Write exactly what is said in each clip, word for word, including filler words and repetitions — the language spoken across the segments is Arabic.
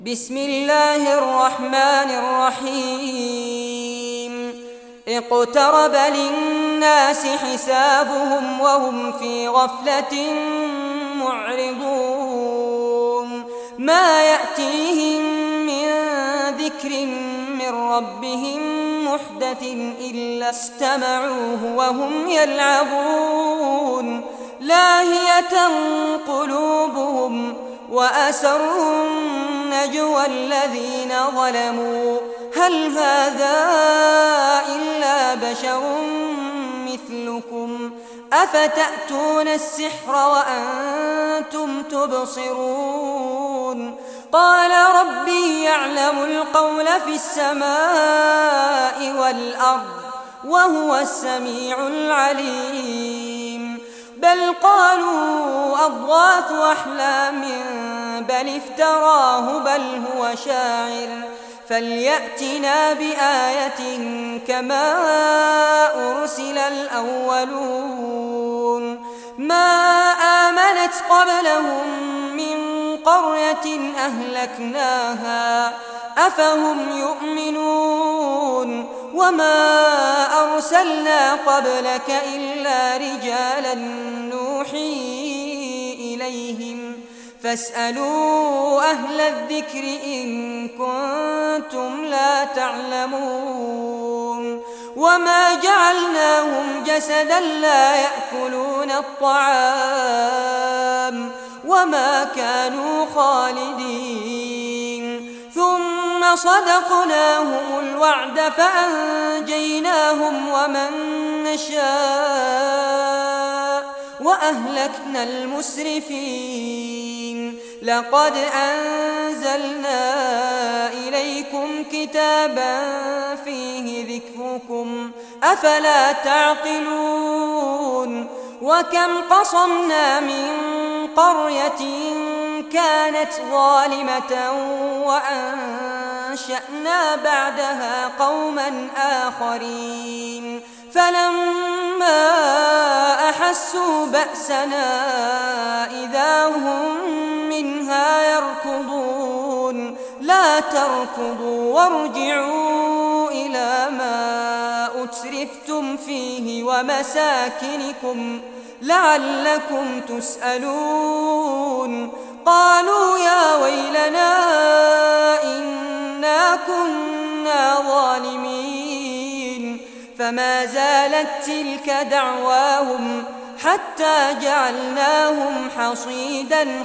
بسم الله الرحمن الرحيم اقترب للناس حسابهم وهم في غفلة معرضون ما يأتيهم من ذكر من ربهم محدث إلا استمعوه وهم يلعبون لاهية قلوبهم وأسروا النجوى الذين ظلموا هل هذا إلا بشر مثلكم أفتأتون السحر وأنتم تبصرون قال ربي يعلم القول في السماء والأرض وهو السميع العليم بل قالوا أضغاث أحلام بل افتراه بل هو شاعر فليأتنا بآية كما أرسل الأولون ما آمنت قبلهم من قرية أهلكناها أفهم يؤمنون وما أرسلنا قبلك إلا رجالا نوحي إليهم فاسألوا أهل الذكر إن كنتم لا تعلمون وما جعلناهم جسدا لا يأكلون الطعام وما كانوا خالدين ثم صدقناهم الوعد فأنجيناهم ومن نشاء وأهلكنا المسرفين لقد أنزلنا إليكم كتابا فيه ذكركم أفلا تعقلون وكم قصمنا من قرية كانت ظالمة وأنشأنا بعدها قوما آخرين فلما أحسوا بأسنا إذا هم منها يركضون لا تركضوا وارجعوا إلى ما أترفتم فيه ومساكنكم لعلكم تسألون قالوا يا ويلنا إنا كنا ظالمين فما زالت تلك دعواهم حتى جعلناهم حصيدا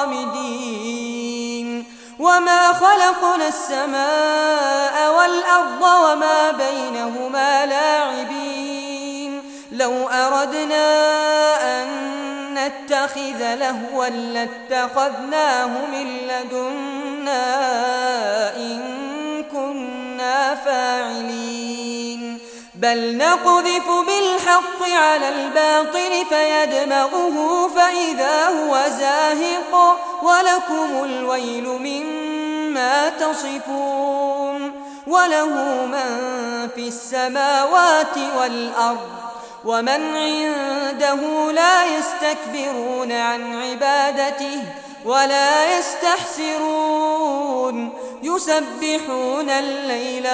خامدين وما خلقنا السماء والأرض وما بينهما لاعبين لو أردنا أن نتخذ لهوا لاتخذناه من لدنا إن كنا فاعلين بل نقذف بالحق على الباطل فيدمغه فإذا هو زاهق ولكم الويل مما تصفون وله من في السماوات والأرض ومن عنده لا يستكبرون عن عبادته ولا يستحسرون يسبحون الليل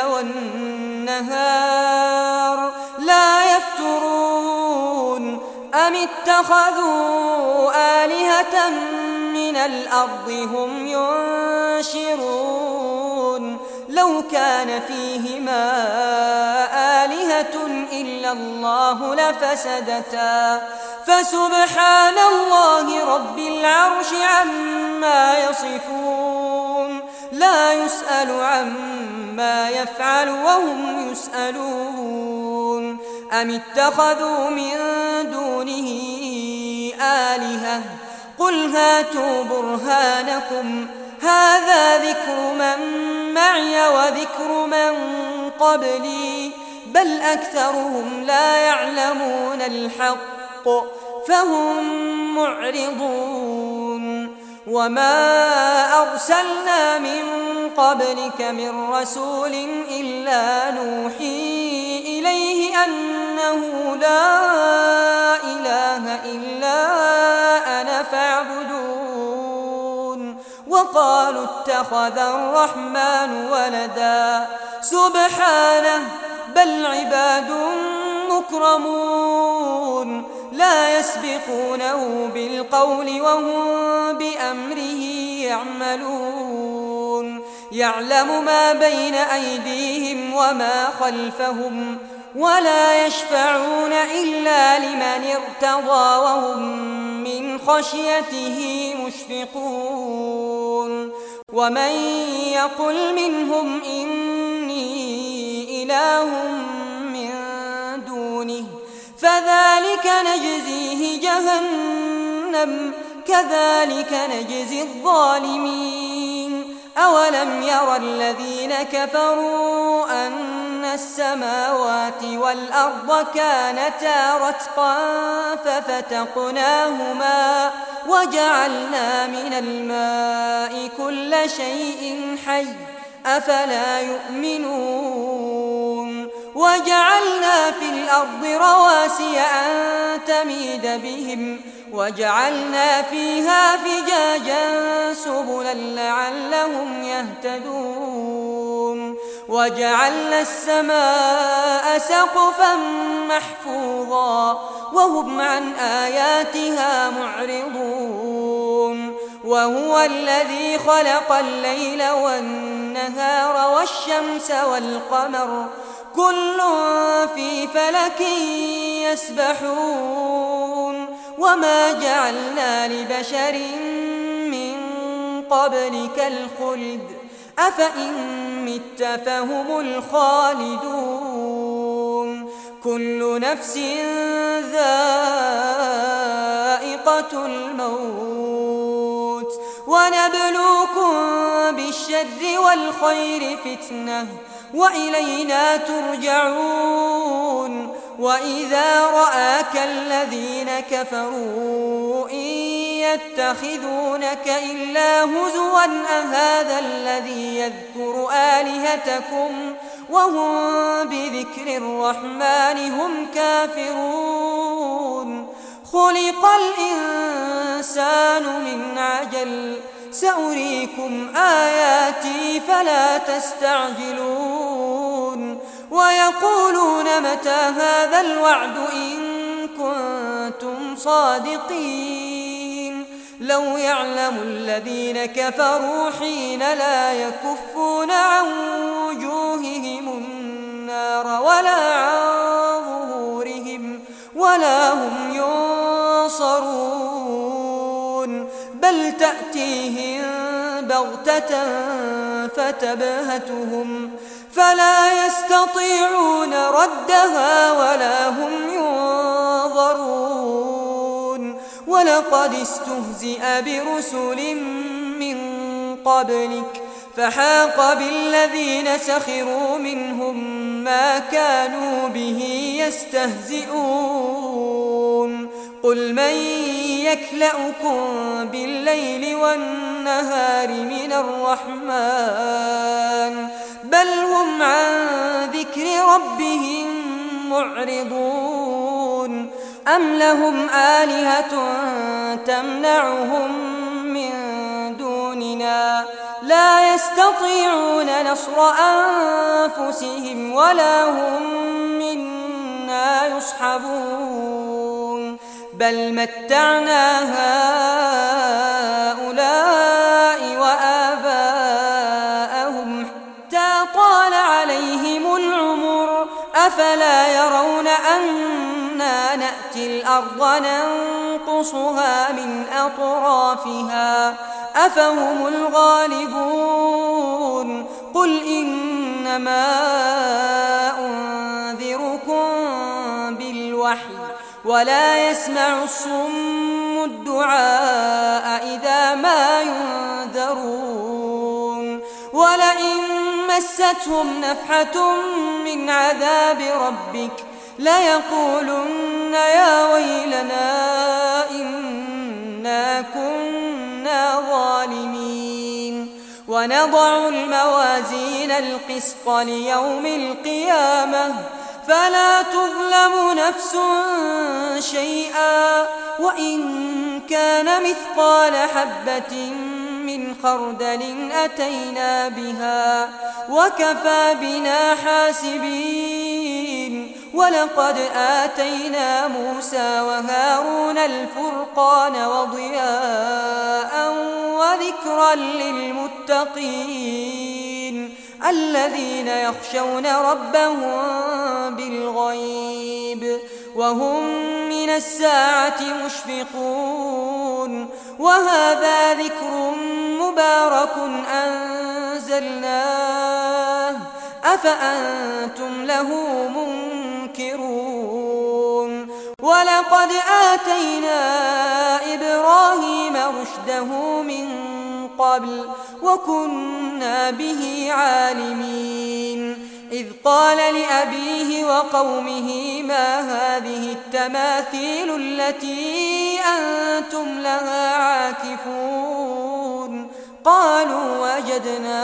والنهار لا يفترون أم اتخذوا آلهة من الأرض هم ينشرون لو كان فيهما آلهة إلا الله لفسدتا فسبحان الله رب العرش عما يصفون لا يسأل عما يفعل وهم يسألون أم اتخذوا من دونه آلهة قل هاتوا برهانكم هذا ذكر من معي وذكر من قبلي بل أكثرهم لا يعلمون الحق فهم معرضون وما أرسلنا من قبلك من رسول إلا نوحي إليه أنه لا إله إلا أنا فاعبدون وقالوا اتخذ الرحمن ولدا سبحانه بل عباد مكرمون لا يسبقونه بالقول وهم بأمره يعملون يعلم ما بين أيديهم وما خلفهم ولا يشفعون إلا لمن ارتضى وهم من خشيته مشفقون ومن يقل منهم إني إله من دونه فذلك نجزيه جهنم كذلك نجزي الظالمين أولم ير الذين كفروا أن السماوات والأرض كانتا رتقا ففتقناهما وجعلنا من الماء كل شيء حي أفلا يؤمنون وجعلنا في الأرض رواسي أن تميد بهم وجعلنا فيها فجاجا سبلا لعلهم يهتدون وجعلنا السماء سقفا محفوظا وهم عن آياتها معرضون وهو الذي خلق الليل والنهار والشمس والقمر كل في فلك يسبحون وما جعلنا لبشر من قبلك الخلد أفإن مت فهم الخالدون كل نفس ذائقة الموت ونبلوكم بالشر والخير فتنة وإلينا ترجعون وإذا رآك الذين كفروا إن يتخذونك إلا هزوا أهذا الذي يذكر آلهتكم وهم بذكر الرحمن هم كافرون خلق الإنسان من عجل سأريكم آياتي فلا تستعجلون ويقولون متى هذا الوعد إن كنتم صادقين لو يعلم الذين كفروا حين لا يكفون عن وجوههم النار ولا عن ظهورهم ولا هم ينصرون بل تأتيهم بغتة فتبهتهم فلا يستطيعون ردها ولا هم ينظرون ولقد استهزئ برسل من قبلك فحاق بالذين سخروا منهم ما كانوا به يستهزئون قل من يكلأكم بالليل والنهار من الرحمن بل هم عن ذكر ربهم معرضون أم لهم آلهة تمنعهم من دوننا لا يستطيعون نصر أنفسهم ولا هم منا يصحبون بل متعنا هؤلاء وآباءهم حتى طال عليهم العمر أفلا يرون أنا نأتي الأرض ننقصها من أطرافها أفهم الغالبون قل إنما أنذركم بالوحي ولا يسمع الصم الدعاء إذا ما ينذرون ولئن مستهم نفحة من عذاب ربك ليقولن يا ويلنا إنا كنا ظالمين ونضع الموازين القسط ليوم القيامة فلا تظلم نفس شيئا وإن كان مثقال حبة من خردل أتينا بها وكفى بنا حاسبين. ولقد آتينا موسى وهارون الفرقان وضياء وذكرا للمتقين الذين يخشون ربهم بالغيب وهم من الساعة مشفقون. وهذا ذكر مبارك أنزلناه أفأنتم له منكرون. ولقد آتينا إبراهيم رشده من قبل وكنا به عالمين. إذ قال لأبيه وقومه ما هذه التماثيل التي أنتم لها عاكفون؟ قالوا وجدنا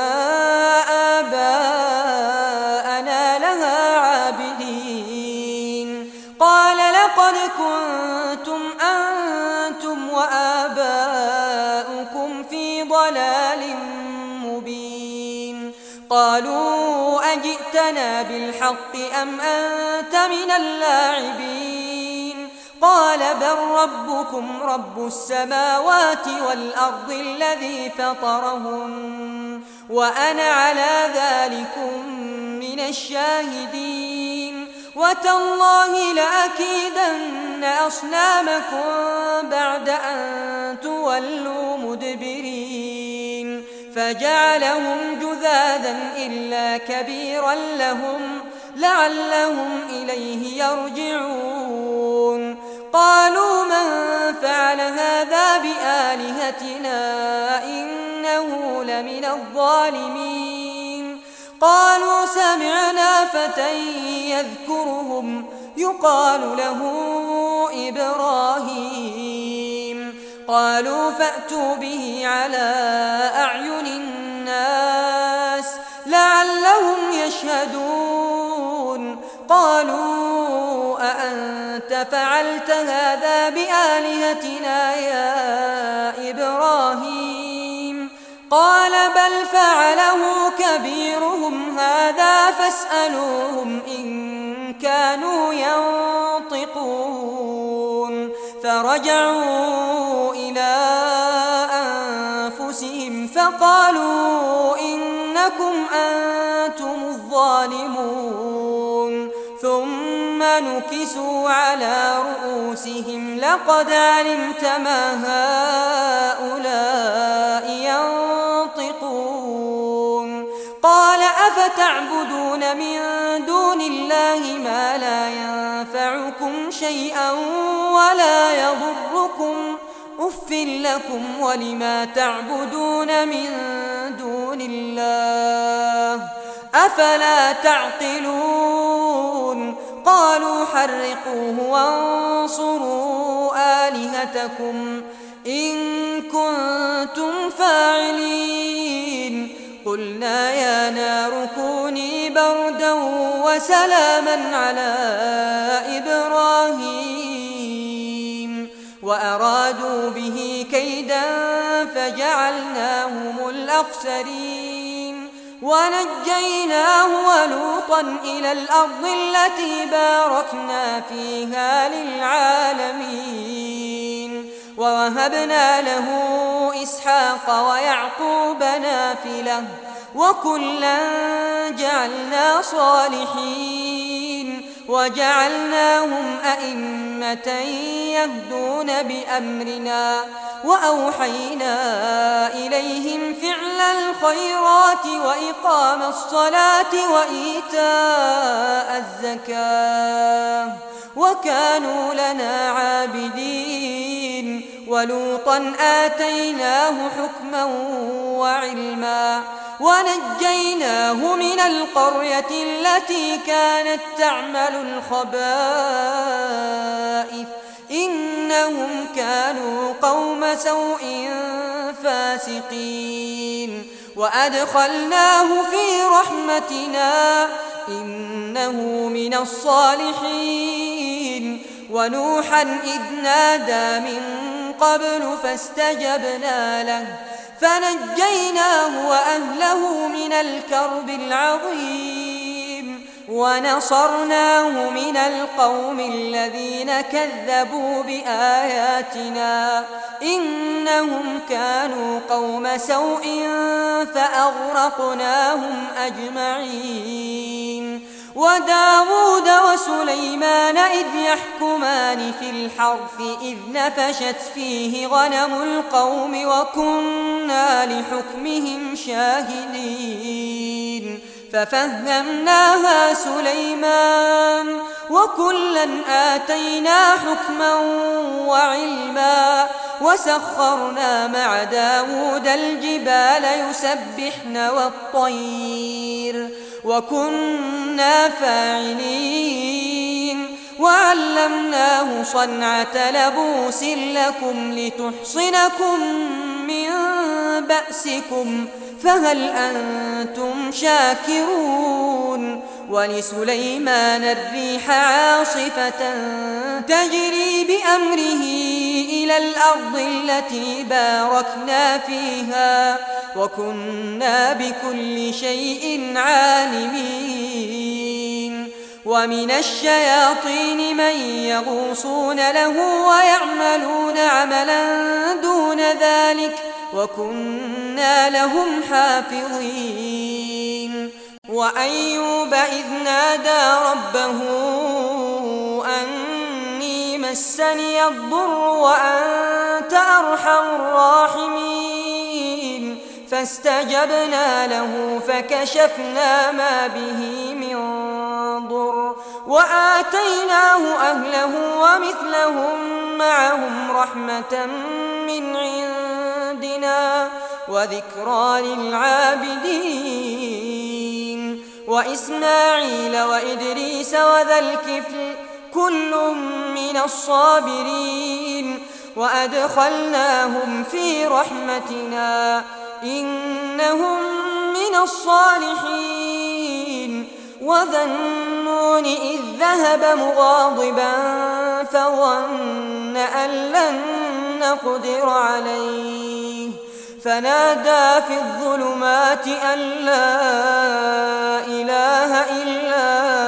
آباءنا لها عابدين. قال لقد كنتم أنتم وآباؤكم في ضلال مبين. قالوا أجئتنا بالحق أم أنت من اللاعبين؟ قال بل ربكم رب السماوات والأرض الذي فطرهن وأنا على ذلكم من الشاهدين. وتالله لأكيدن أصنامكم بعد أن تولوا مدبرين. فجعلهم جذاذا إلا كبيرا لهم لعلهم إليه يرجعون. قالوا من فعل هذا بآلهتنا إنه لمن الظالمين. قالوا سمعنا فتى يذكرهم يقال له إبراهيم. قالوا فأتوا به على أعين الناس لعلهم يشهدون. قالوا أأنت فعلت هذا بآلهتنا يا إبراهيم؟ قال بل فعله كبيرهم هذا فاسألوهم إن كانوا ينطقون. فرجعوا إلى أنفسهم فقالوا إنكم أنتم الظالمون. ثم نكسوا على رؤوسهم لقد علمت ما هؤلاء ينطقون. قال أفتعبدون من دون الله ما لا ينفعكم شيئا ولا يضركم أف لكم ولما تعبدون من دون الله أفلا تعقلون. قالوا حرقوه وانصروا آلهتكم إن كنتم فاعلين. قلنا يا نار كوني بردا وسلاما على إبراهيم وأرادوا به كيدا فجعلناهم الأخسرين. ونجيناه ولوطا إلى الأرض التي باركنا فيها للعالمين. ووهبنا له إسحاق ويعقوب نافلة وكلا جعلنا صالحين. وجعلناهم أئمة يهدون بأمرنا وأوحينا إليهم فعل الخيرات وإقام الصلاة وإيتاء الزكاة وكانوا لنا عابدين. ولوطا آتيناه حكما وعلما ونجيناه من القرية التي كانت تعمل الخبائث إنهم كانوا قوم سوء فاسقين. وأدخلناه في رحمتنا إنه من الصالحين. ونوحا إذ نادى من قبل فاستجبنا له فنجيناه وأهله من الكرب العظيم ونصرناه من القوم الذين كذبوا بآياتنا إنهم كانوا قوم سوء فأغرقناهم أجمعين. وداود وسليمان إذ يحكمان في الحرث إذ نفشت فيه غنم القوم وكنا لحكمهم شاهدين ففهمناها سليمان وكلا آتينا حكما وعلما وسخرنا مع داود الجبال يسبحن والطير وكنا فاعلين وعلمناه صنعة لبوس لكم لتحصنكم من بأسكم فهل أنتم شاكرون. ولسليمان الريح عاصفة تجري بأمره إلى الأرض التي باركنا فيها وكنا بكل شيء عالمين. ومن الشياطين من يغوصون له ويعملون عملا دون ذلك وكنا لهم حافظين. وأيوب إذ نادى ربه أني مسني الضر وأنت أرحم الراحمين فاستجبنا له فكشفنا ما به من ضر وآتيناه أهله ومثلهم معهم رحمة من عندنا وذكرى للعابدين. وإسماعيل وإدريس وذا الكفل كل من الصابرين وأدخلناهم في رحمتنا إنهم من الصالحين. وذا النون إذ ذهب مغاضبا فظن أن لن نقدر عليه فنادى في الظلمات أن لا إله إلا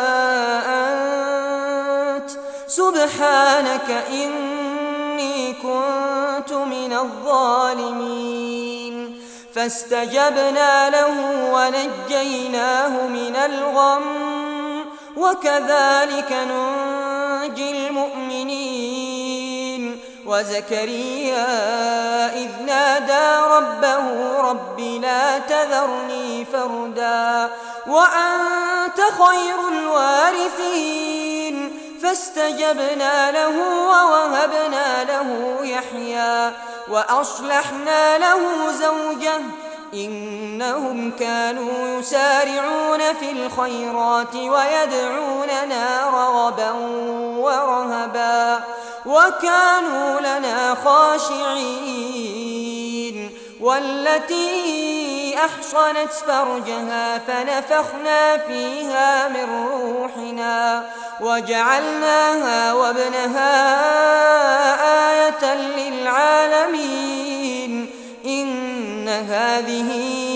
أنت سبحانك إني كنت من الظالمين. فاستجبنا له ونجيناه من الغم وكذلك ننجي المؤمنين. وزكريا إذ نادى ربه رب لا تذرني فردا وأنت خير الوارثين فاستجبنا له ووهبنا له يحيى وأصلحنا له زوجه إنهم كانوا يسارعون في الخيرات ويدعوننا رغبا ورهبا وكانوا لنا خاشعين. والتي أحصنت فرجها فنفخنا فيها من روحنا وجعلناها وابنها آية للعالمين. إن هذه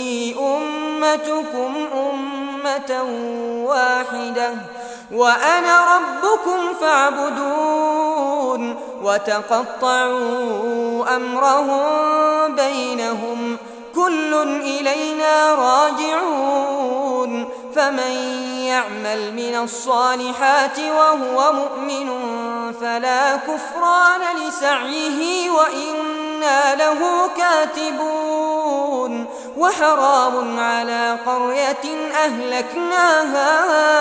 أمتكم أمة واحدة وأنا ربكم فاعبدون. وتقطعوا أمرهم بينهم كل إلينا راجعون. فمن يعمل من الصالحات وهو مؤمن فلا كفران لسعيه وإنا له كاتبون. وحرام على قرية أهلكناها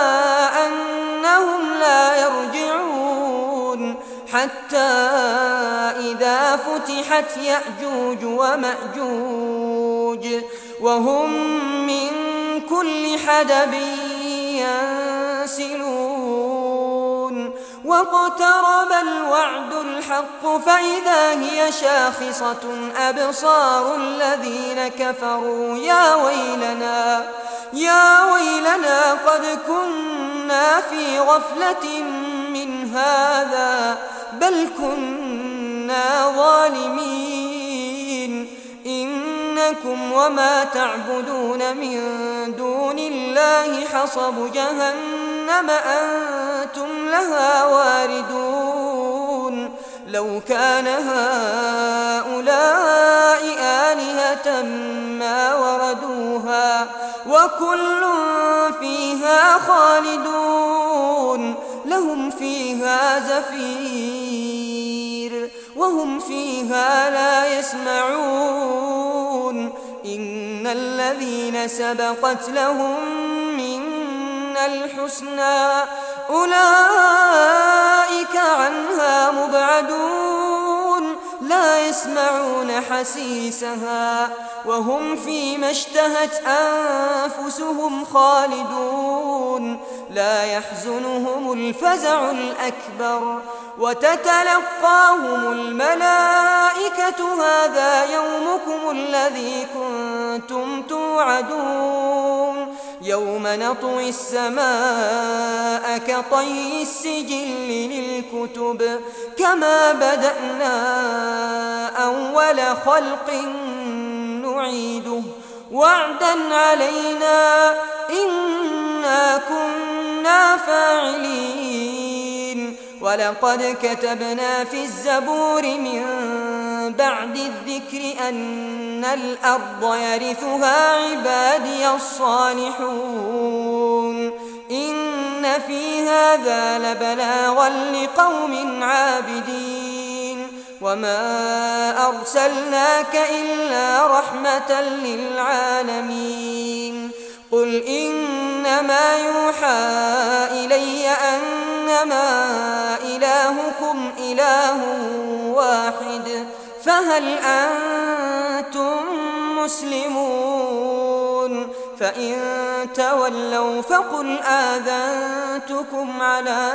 أنهم لا يرجعون حتى إذا فتحت يأجوج ومأجوج وهم من كل حدب ينسلون. واقترب الوعد الحق فإذا هي شاخصة أبصار الذين كفروا يا ويلنا يا ويلنا قد كنا في غفلة من هذا بل كنا ظالمين. إن إنكم وما تعبدون من دون الله حصب جهنم أنتم لها واردون لو كان هؤلاء آلهة ما وردوها وكل فيها خالدون لهم فيها زفير وهم فيها لا يسمعون إن الذين سبقت لهم منا الحسنى أولئك عنها مبعدون لا يسمعون حسيسها وهم فيما اشتهت أنفسهم خالدون لا يحزنهم الفزع الأكبر وتتلقاهم الملائكة هذا يومكم الذي كنتم توعدون يوم نطوي السماء كطي السجل للكتب كما بدأنا أول خلق نعيده وعدا علينا إنا كنا فاعلين ولقد كتبنا في الزبور من بعد الذكر أن الأرض يرثها عبادي الصالحون إن في هذا لبلاغا لقوم عابدين وما أرسلناك إلا رحمة للعالمين قل إنما يوحى إلي أنما إلهكم إله واحد فهل أنتم مسلمون فإن تولوا فقل آذنتكم على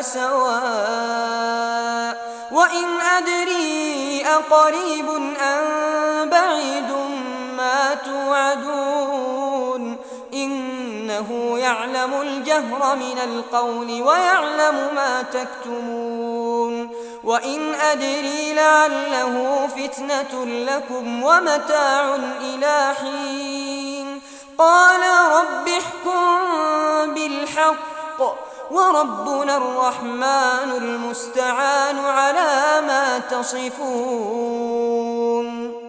سواء وإن أدري أقريب أم بعيد ما توعدون إنه يعلم الجهر من القول ويعلم ما تكتمون وإن أدري لعله فتنة لكم ومتاع إلى حين قال رب احكم بالحق وربنا الرحمن المستعان على ما تصفون.